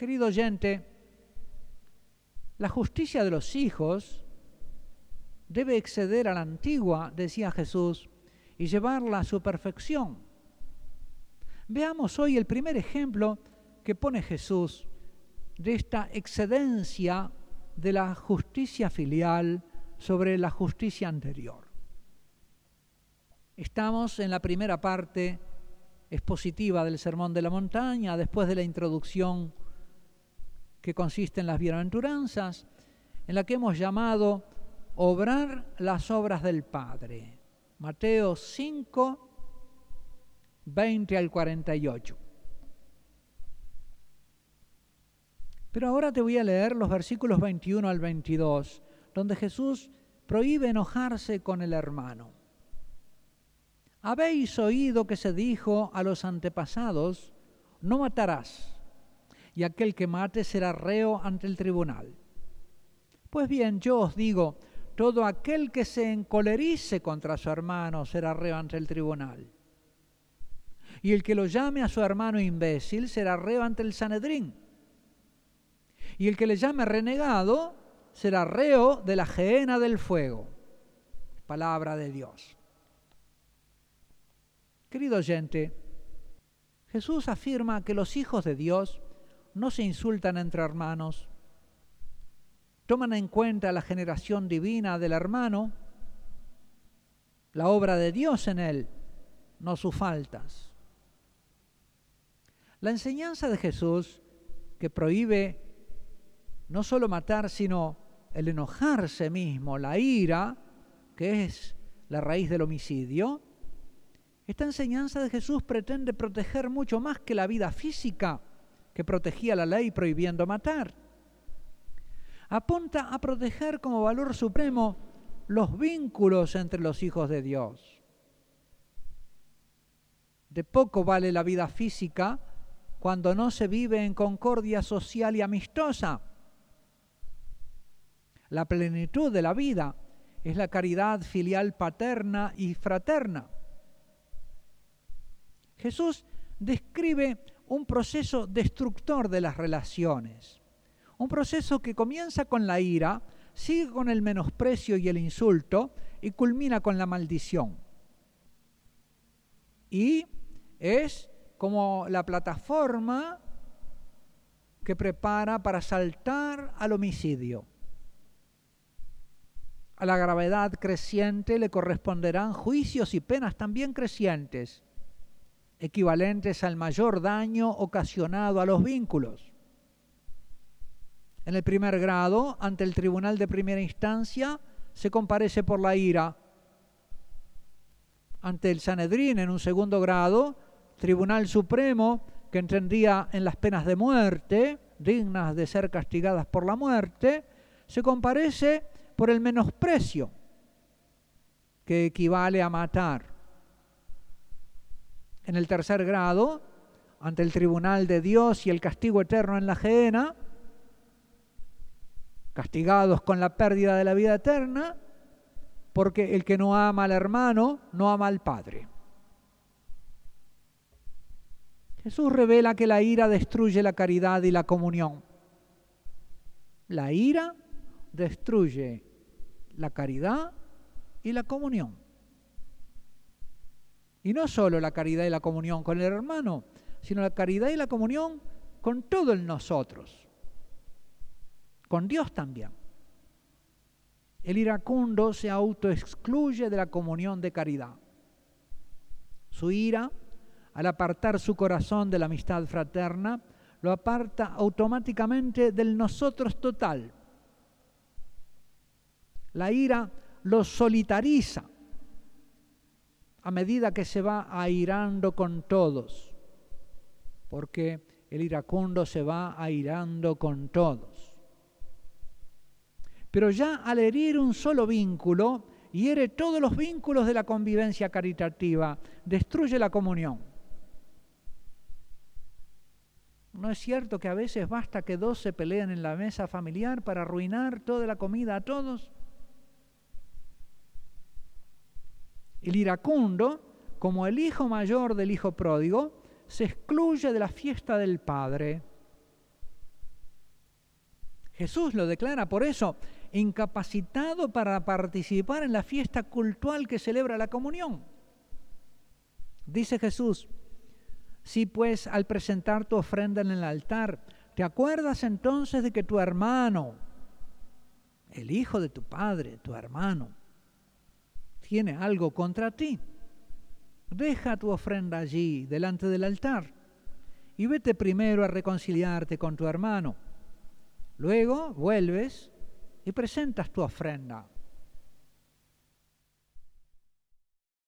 Querido oyente, la justicia de los hijos debe exceder a la antigua, decía Jesús, y llevarla a su perfección. Veamos hoy el primer ejemplo que pone Jesús de esta excedencia de la justicia filial sobre la justicia anterior. Estamos en la primera parte expositiva del Sermón de la Montaña, después de la introducción que consiste en las bienaventuranzas, en la que hemos llamado obrar las obras del Padre. Mateo 5, 20 al 48. Pero ahora te voy a leer los versículos 21 al 22, donde Jesús prohíbe enojarse con el hermano. Habéis oído que se dijo a los antepasados, no matarás, y aquel que mate será reo ante el tribunal. Pues bien, yo os digo, todo aquel que se encolerice contra su hermano será reo ante el tribunal. Y el que lo llame a su hermano imbécil será reo ante el Sanedrín. Y el que le llame renegado será reo de la gehenna del fuego. Palabra de Dios. Querido oyente, Jesús afirma que los hijos de Dios no se insultan entre hermanos, toman en cuenta la generación divina del hermano, la obra de Dios en él, no sus faltas. La enseñanza de Jesús, que prohíbe no solo matar, sino el enojarse mismo, la ira, que es la raíz del homicidio, esta enseñanza de Jesús pretende proteger mucho más que la vida física que protegía la ley prohibiendo matar. Apunta a proteger como valor supremo los vínculos entre los hijos de Dios. De poco vale la vida física cuando no se vive en concordia social y amistosa. La plenitud de la vida es la caridad filial paterna y fraterna. Jesús describe un proceso destructor de las relaciones, un proceso que comienza con la ira, sigue con el menosprecio y el insulto y culmina con la maldición. Y es como la plataforma que prepara para saltar al homicidio. A la gravedad creciente le corresponderán juicios y penas también crecientes, equivalentes al mayor daño ocasionado a los vínculos. En el primer grado, ante el tribunal de primera instancia, se comparece por la ira. Ante el Sanedrín, en un segundo grado, Tribunal Supremo, que entendía en las penas de muerte, dignas de ser castigadas por la muerte, se comparece por el menosprecio, que equivale a matar. En el tercer grado, ante el tribunal de Dios y el castigo eterno en la gehenna, castigados con la pérdida de la vida eterna, porque el que no ama al hermano no ama al Padre. Jesús revela que la ira destruye la caridad y la comunión. La ira destruye la caridad y la comunión. Y no solo la caridad y la comunión con el hermano, sino la caridad y la comunión con todo el nosotros, con Dios también. El iracundo se autoexcluye de la comunión de caridad. Su ira, al apartar su corazón de la amistad fraterna, lo aparta automáticamente del nosotros total. La ira lo solitariza a medida que se va airando con todos, porque el iracundo se va airando con todos. Pero ya al herir un solo vínculo, hiere todos los vínculos de la convivencia caritativa, destruye la comunión. ¿No es cierto que a veces basta que dos se peleen en la mesa familiar para arruinar toda la comida a todos? El iracundo, como el hijo mayor del hijo pródigo, se excluye de la fiesta del Padre. Jesús lo declara, por eso, incapacitado para participar en la fiesta cultual que celebra la comunión. Dice Jesús, si pues al presentar tu ofrenda en el altar, te acuerdas entonces de que tu hermano, el hijo de tu padre, tu hermano, tiene algo contra ti, deja tu ofrenda allí, delante del altar, y vete primero a reconciliarte con tu hermano. Luego vuelves y presentas tu ofrenda.